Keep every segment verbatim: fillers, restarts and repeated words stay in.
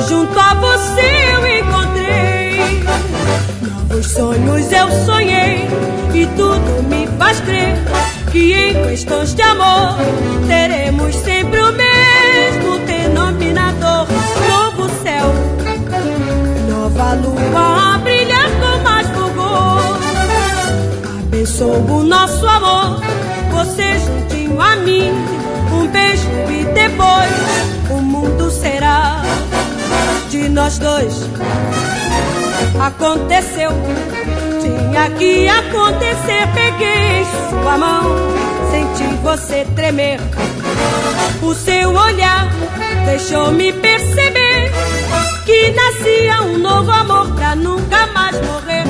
junto a você eu encontrei. Novos sonhos eu sonhei e tudo me faz crer que em questões de amor teremos sempre o mesmo denominador. Novo céu, nova lua a brilhar com mais fulgor. Abençoo o nosso amor, você juntinho a mim. Um beijo e depois o mundo será de nós dois. Aconteceu, tinha que acontecer. Peguei sua mão, senti você tremer. O seu olhar deixou-me perceber que nascia um novo amor pra nunca mais morrer.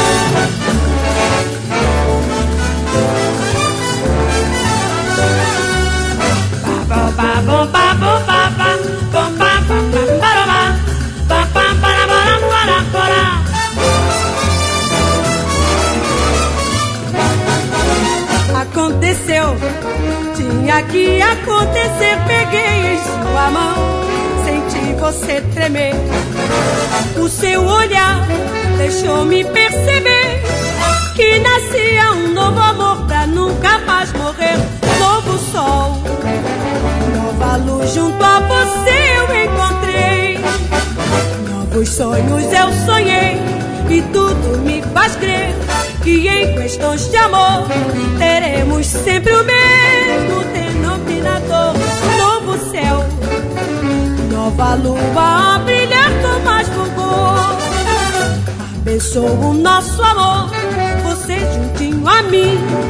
Aconteceu, tinha que acontecer. Peguei em sua mão, senti você tremer. O seu olhar deixou-me perceber que nascia um novo amor pra nunca mais morrer. Novo sol, nova luz, junto a você eu encontrei. Novos sonhos eu sonhei e tudo me faz crer que em questões de amor teremos sempre o mesmo denominador. Novo céu, nova lua a brilhar com mais fulgor. Abençoo o nosso amor, você juntinho a mim.